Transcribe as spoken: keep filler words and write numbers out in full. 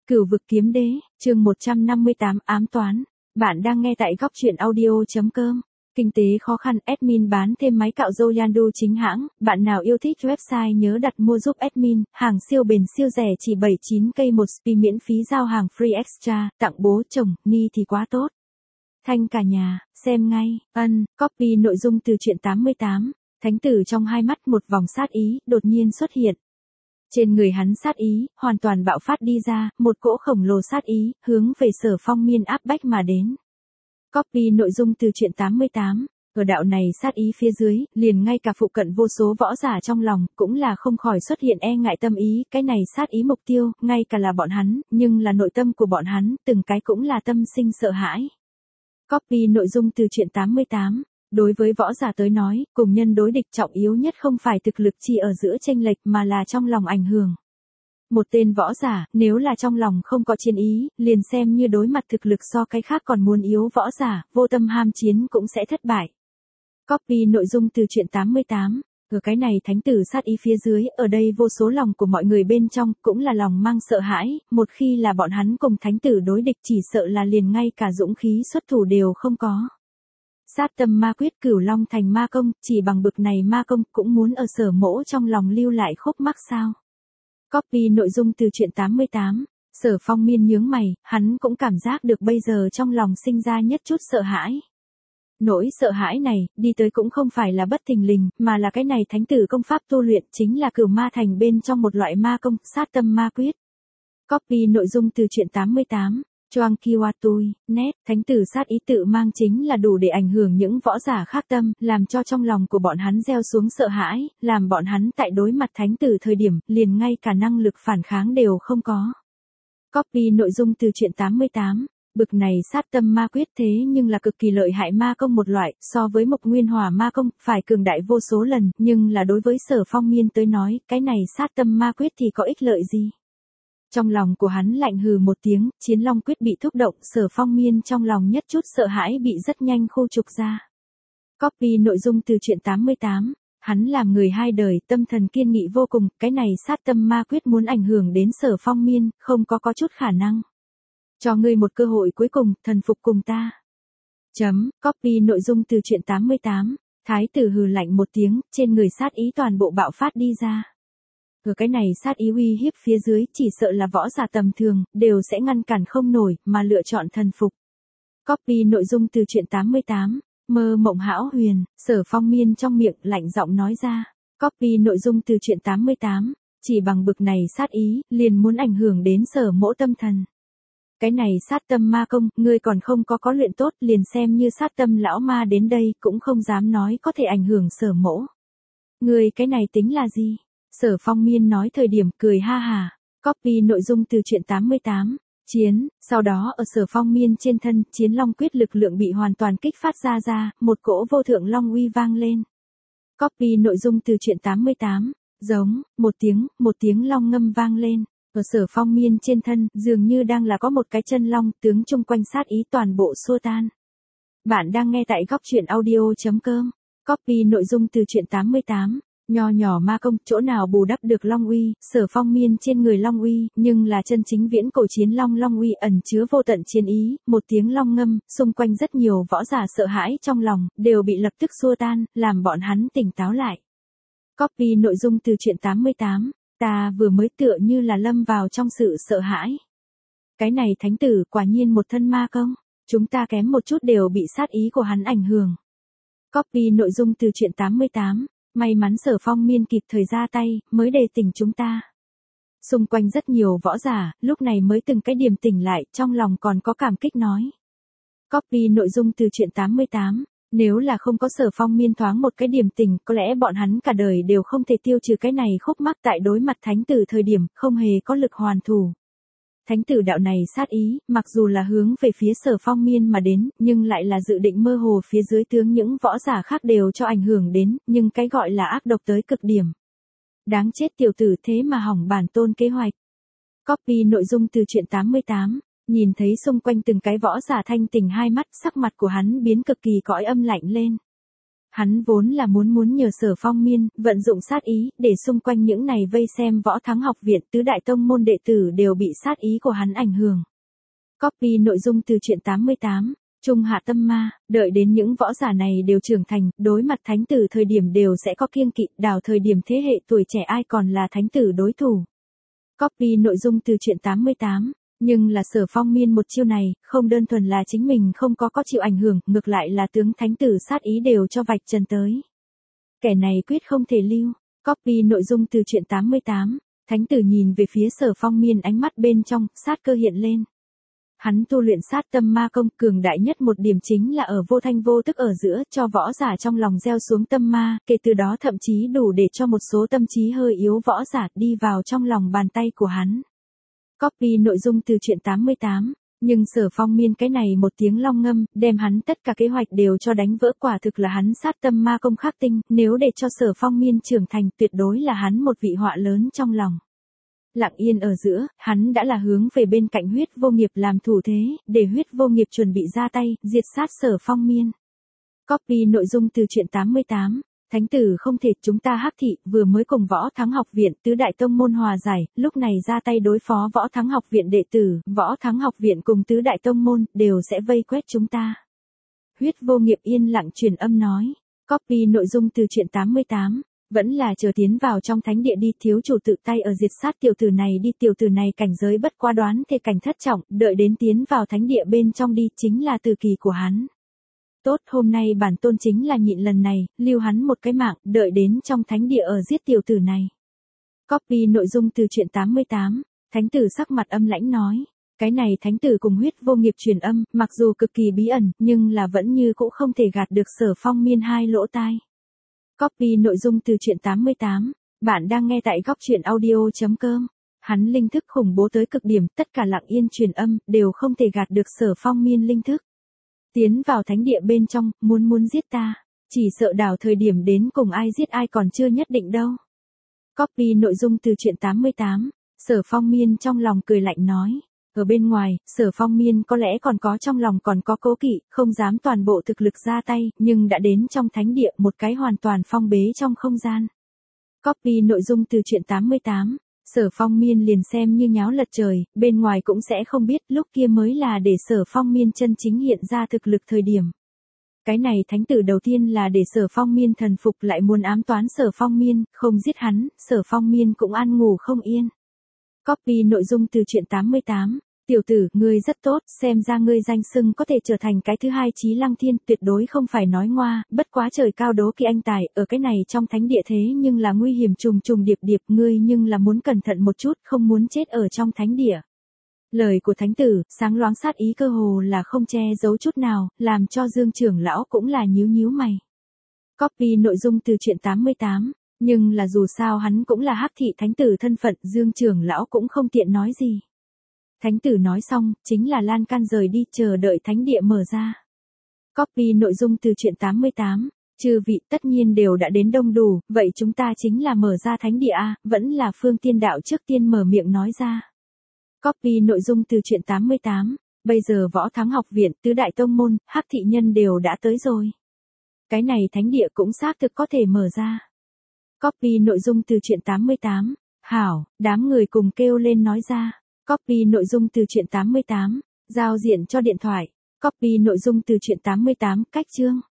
Cửu vực kiếm đế, chương một trăm năm mươi tám ám toán. Bạn đang nghe tại góc truyện audio.com. Kinh tế khó khăn, admin bán thêm máy cạo râu Yandu chính hãng. Bạn nào yêu thích website nhớ đặt mua giúp admin. Hàng siêu bền siêu rẻ chỉ bảy mươi chín k một spi miễn phí giao hàng free extra. Tặng bố chồng, ni thì quá tốt. Thanh cả nhà, xem ngay. Ân, copy nội dung từ truyện tám mươi tám. Thánh tử trong hai mắt một vòng sát ý đột nhiên xuất hiện. Trên người hắn sát ý, hoàn toàn bạo phát đi ra, một cỗ khổng lồ sát ý, hướng về Sở Phong Miên áp bách mà đến. Copy nội dung từ truyện tám mươi tám, ở đạo này sát ý phía dưới, liền ngay cả phụ cận vô số võ giả trong lòng, cũng là không khỏi xuất hiện e ngại tâm ý, cái này sát ý mục tiêu, ngay cả là bọn hắn, nhưng là nội tâm của bọn hắn, từng cái cũng là tâm sinh sợ hãi. Copy nội dung từ truyện tám mươi tám. Đối với võ giả tới nói, cùng nhân đối địch trọng yếu nhất không phải thực lực chỉ ở giữa chênh lệch mà là trong lòng ảnh hưởng. Một tên võ giả, nếu là trong lòng không có chiến ý, liền xem như đối mặt thực lực so cái khác còn muốn yếu võ giả, vô tâm ham chiến cũng sẽ thất bại. Copy nội dung từ truyện tám mươi tám. Ở cái này thánh tử sát ý phía dưới, ở đây vô số lòng của mọi người bên trong, cũng là lòng mang sợ hãi, một khi là bọn hắn cùng thánh tử đối địch chỉ sợ là liền ngay cả dũng khí xuất thủ đều không có. Sát tâm ma quyết Cửu Long thành ma công, chỉ bằng bực này ma công cũng muốn ở Sở Mỗ trong lòng lưu lại khúc mắc sao. Copy nội dung từ truyện tám mươi tám. Sở Phong Miên nhướng mày, hắn cũng cảm giác được bây giờ trong lòng sinh ra nhất chút sợ hãi. Nỗi sợ hãi này, đi tới cũng không phải là bất thình lình, mà là cái này thánh tử công pháp tu luyện chính là Cửu Ma thành bên trong một loại ma công, sát tâm ma quyết. Copy nội dung từ truyện tám mươi tám. Choang Kiwatui, nét, thánh tử sát ý tự mang chính là đủ để ảnh hưởng những võ giả khác tâm, làm cho trong lòng của bọn hắn gieo xuống sợ hãi, làm bọn hắn tại đối mặt thánh tử thời điểm, liền ngay cả năng lực phản kháng đều không có. Copy nội dung từ truyện tám mươi tám. Bực này sát tâm ma quyết thế nhưng là cực kỳ lợi hại ma công một loại, so với Mộc Nguyên Hỏa ma công, phải cường đại vô số lần, nhưng là đối với Sở Phong Miên tới nói, cái này sát tâm ma quyết thì có ích lợi gì? Trong lòng của hắn lạnh hừ một tiếng, Chiến Long quyết bị thúc động, Sở Phong Miên trong lòng nhất chút sợ hãi bị rất nhanh khu trục ra. Copy nội dung từ truyện tám mươi tám. Hắn làm người hai đời, tâm thần kiên nghị vô cùng, cái này sát tâm ma quyết muốn ảnh hưởng đến Sở Phong Miên, không có có chút khả năng. Cho ngươi một cơ hội cuối cùng, thần phục cùng ta. Chấm, copy nội dung từ truyện tám mươi tám. Thái tử hừ lạnh một tiếng, trên người sát ý toàn bộ bạo phát đi ra. Ở cái này sát ý uy hiếp phía dưới, chỉ sợ là võ giả tầm thường, đều sẽ ngăn cản không nổi, mà lựa chọn thần phục. Copy nội dung từ truyện tám mươi tám. Mơ mộng hão huyền, Sở Phong Miên trong miệng lạnh giọng nói ra. Copy nội dung từ truyện tám mươi tám. Chỉ bằng bực này sát ý, liền muốn ảnh hưởng đến Sở Mỗ tâm thần. Cái này sát tâm ma công, ngươi còn không có có luyện tốt, liền xem như sát tâm lão ma đến đây, cũng không dám nói có thể ảnh hưởng Sở Mỗ. Ngươi cái này tính là gì? Sở Phong Miên nói thời điểm cười ha hà. Copy nội dung từ truyện tám mươi tám. Chiến, sau đó ở Sở Phong Miên trên thân, Chiến Long quyết lực lượng bị hoàn toàn kích phát ra ra, một cỗ vô thượng long uy vang lên. Copy nội dung từ truyện tám mươi tám. Giống, một tiếng, một tiếng long ngâm vang lên. Ở Sở Phong Miên trên thân, dường như đang là có một cái chân long, tướng chung quanh sát ý toàn bộ xua tan. Bạn đang nghe tại góc truyện audio.com. Copy nội dung từ truyện tám mươi tám. Nho nhỏ ma công, chỗ nào bù đắp được long uy, Sở Phong Miên trên người long uy, nhưng là chân chính viễn cổ chiến long long uy ẩn chứa vô tận chiến ý, một tiếng long ngâm, xung quanh rất nhiều võ giả sợ hãi trong lòng, đều bị lập tức xua tan, làm bọn hắn tỉnh táo lại. Copy nội dung từ truyện tám mươi tám. Ta vừa mới tựa như là lâm vào trong sự sợ hãi. Cái này thánh tử quả nhiên một thân ma công, chúng ta kém một chút đều bị sát ý của hắn ảnh hưởng. Copy nội dung từ truyện tám mươi tám. May mắn Sở Phong Miên kịp thời ra tay, mới đề tỉnh chúng ta. Xung quanh rất nhiều võ giả, lúc này mới từng cái điểm tỉnh lại, trong lòng còn có cảm kích nói. Copy nội dung từ truyện tám mươi tám. Nếu là không có Sở Phong Miên thoáng một cái điểm tỉnh, có lẽ bọn hắn cả đời đều không thể tiêu trừ cái này khúc mắc tại đối mặt thánh tử thời điểm, không hề có lực hoàn thủ. Thánh tử đạo này sát ý, mặc dù là hướng về phía Sở Phong Miên mà đến, nhưng lại là dự định mơ hồ phía dưới tướng những võ giả khác đều cho ảnh hưởng đến, nhưng cái gọi là ác độc tới cực điểm. Đáng chết tiểu tử thế mà hỏng bản tôn kế hoạch. Copy nội dung từ truyện tám mươi tám. Nhìn thấy xung quanh từng cái võ giả thanh tỉnh hai mắt, sắc mặt của hắn biến cực kỳ cõi âm lạnh lên. Hắn vốn là muốn muốn nhờ Sở Phong Miên, vận dụng sát ý, để xung quanh những này vây xem Võ Thắng học viện tứ đại tông môn đệ tử đều bị sát ý của hắn ảnh hưởng. Copy nội dung từ truyện tám mươi tám, Trung Hạ Tâm Ma, đợi đến những võ giả này đều trưởng thành, đối mặt thánh tử thời điểm đều sẽ có kiêng kỵ, đào thời điểm thế hệ tuổi trẻ ai còn là thánh tử đối thủ. Copy nội dung từ truyện tám mươi tám. Nhưng là Sở Phong Miên một chiêu này, không đơn thuần là chính mình không có có chịu ảnh hưởng, ngược lại là tướng thánh tử sát ý đều cho vạch trần tới. Kẻ này quyết không thể lưu. Copy nội dung từ truyện tám mươi tám, thánh tử nhìn về phía Sở Phong Miên, ánh mắt bên trong, sát cơ hiện lên. Hắn tu luyện sát tâm ma công, cường đại nhất một điểm chính là ở vô thanh vô tức ở giữa, cho võ giả trong lòng gieo xuống tâm ma, kể từ đó thậm chí đủ để cho một số tâm trí hơi yếu võ giả đi vào trong lòng bàn tay của hắn. Copy nội dung từ truyện tám mươi tám, nhưng Sở Phong Miên cái này một tiếng long ngâm, đem hắn tất cả kế hoạch đều cho đánh vỡ, quả thực là hắn sát tâm ma công khắc tinh, nếu để cho Sở Phong Miên trưởng thành tuyệt đối là hắn một vị họa lớn trong lòng. Lặng yên ở giữa, hắn đã là hướng về bên cạnh Huyết Vô Nghiệp làm thủ thế, để Huyết Vô Nghiệp chuẩn bị ra tay, diệt sát Sở Phong Miên. Copy nội dung từ truyện tám mươi tám. Thánh tử không thể, chúng ta Hắc thị vừa mới cùng Võ Thắng học viện tứ đại tông môn hòa giải, lúc này ra tay đối phó Võ Thắng học viện đệ tử, Võ Thắng học viện cùng tứ đại tông môn đều sẽ vây quét chúng ta. Huyết Vô Nghiệp yên lặng truyền âm nói. Copy nội dung từ truyện tám mươi tám, vẫn là chờ tiến vào trong thánh địa đi, thiếu chủ tự tay ở diệt sát tiểu tử này đi, tiểu tử này cảnh giới bất quá đoán thể cảnh thất trọng, đợi đến tiến vào thánh địa bên trong đi, chính là từ kỳ của hắn. Tốt, hôm nay bản tôn chính là nhịn lần này, lưu hắn một cái mạng, đợi đến trong thánh địa ở giết tiểu tử này. Copy nội dung từ truyện tám mươi tám, thánh tử sắc mặt âm lãnh nói. Cái này thánh tử cùng Huyết Vô Nghiệp truyền âm, mặc dù cực kỳ bí ẩn, nhưng là vẫn như cũng không thể gạt được Sở Phong Miên hai lỗ tai. Copy nội dung từ truyện tám mươi tám, bạn đang nghe tại góc truyện audio chấm com. Hắn linh thức khủng bố tới cực điểm, tất cả lặng yên truyền âm, đều không thể gạt được Sở Phong Miên linh thức. Tiến vào thánh địa bên trong, muốn muốn giết ta, chỉ sợ đảo thời điểm đến cùng ai giết ai còn chưa nhất định đâu. Copy nội dung từ truyện tám mươi tám, Sở Phong Miên trong lòng cười lạnh nói. Ở bên ngoài, Sở Phong Miên có lẽ còn có trong lòng còn có cố kỵ, không dám toàn bộ thực lực ra tay, nhưng đã đến trong thánh địa, một cái hoàn toàn phong bế trong không gian. Copy nội dung từ truyện tám mươi tám, Sở Phong Miên liền xem như nháo lật trời, bên ngoài cũng sẽ không biết, lúc kia mới là để Sở Phong Miên chân chính hiện ra thực lực thời điểm. Cái này thánh tử đầu tiên là để Sở Phong Miên thần phục, lại muốn ám toán Sở Phong Miên, không giết hắn, Sở Phong Miên cũng ăn ngủ không yên. Copy nội dung từ truyện tám mươi tám, tiểu tử, ngươi rất tốt, xem ra ngươi danh xưng có thể trở thành cái thứ hai Chí Lăng Thiên, tuyệt đối không phải nói ngoa, bất quá trời cao đố kỵ anh tài, ở cái này trong thánh địa thế nhưng là nguy hiểm trùng trùng điệp điệp, ngươi nhưng là muốn cẩn thận một chút, không muốn chết ở trong thánh địa. Lời của thánh tử, sáng loáng sát ý cơ hồ là không che giấu chút nào, làm cho Dương trưởng lão cũng là nhíu nhíu mày. Copy nội dung từ truyện tám mươi tám, nhưng là dù sao hắn cũng là Hắc thị thánh tử thân phận, Dương trưởng lão cũng không tiện nói gì. Thánh tử nói xong, chính là lan can rời đi, chờ đợi thánh địa mở ra. Copy nội dung từ truyện tám mươi tám, chư vị tất nhiên đều đã đến đông đủ, vậy chúng ta chính là mở ra thánh địa a, vẫn là Phương Tiên đạo trước tiên mở miệng nói ra. Copy nội dung từ truyện tám mươi tám, bây giờ Võ Thắng học viện, tứ đại tông môn, Hắc thị nhân đều đã tới rồi. Cái này thánh địa cũng xác thực có thể mở ra. Copy nội dung từ truyện tám mươi tám, hảo, đám người cùng kêu lên nói ra. Copy nội dung từ truyện tám mươi tám, giao diện cho điện thoại. Copy nội dung từ truyện tám mươi tám, cách chương.